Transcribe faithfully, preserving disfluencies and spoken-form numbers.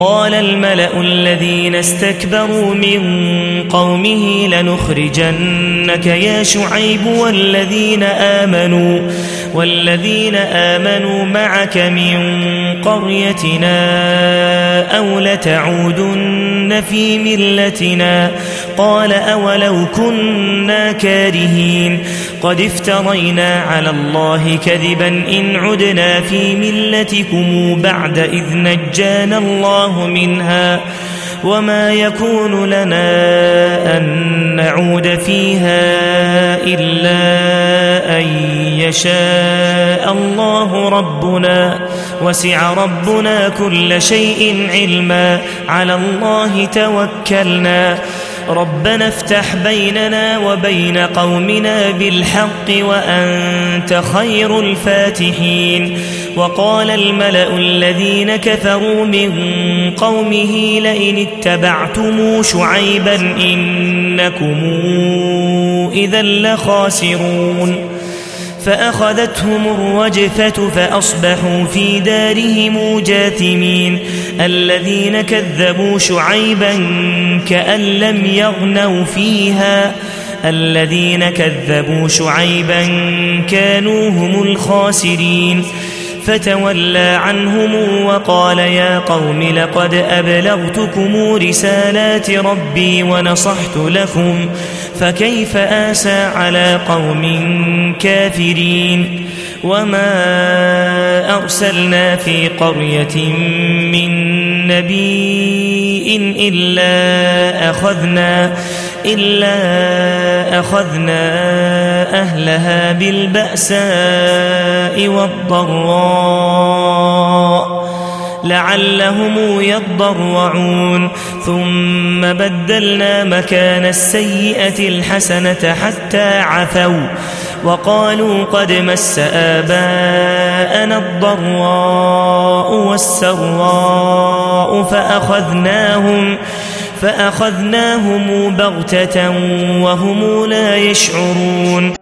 قال الملأ الذين استكبروا من قومه لنخرجنك يا شعيب والذين آمنوا والذين آمنوا معك من قريتنا أو لتعودن في ملتنا قال أولو كنا كارهين قد افترينا على الله كذبا إن عدنا في ملتكم بعد إذ نجانا الله منها وما يكون لنا أن نعود فيها إلا أن يشاء الله ربنا وسع ربنا كل شيء علما على الله توكلنا ربنا افتح بيننا وبين قومنا بالحق وأنت خير الفاتحين وقال الملأ الذين كفروا من قومه لئن اتبعتم شعيبا إنكم إذا لخاسرون فأخذتهم الرجفة فأصبحوا في دارهم جاثمين الذين كذبوا شعيبا كأن لم يغنوا فيها الذين كذبوا شعيبا كانوا هم الخاسرين فتولى عنهم وقال يا قوم لقد أبلغتكم رسالات ربي ونصحت لكم فكيف آسى على قوم كافرين وما أرسلنا في قرية من نبي إلا أخذنا إلا أخذنا أهلها بالبأساء والضراء لعلهم يضرعون ثم بدلنا مكان السيئة الحسنة حتى عفوا وقالوا قد مس آباءنا الضراء والسراء فأخذناهم فأخذناهم بغتة وهم لا يشعرون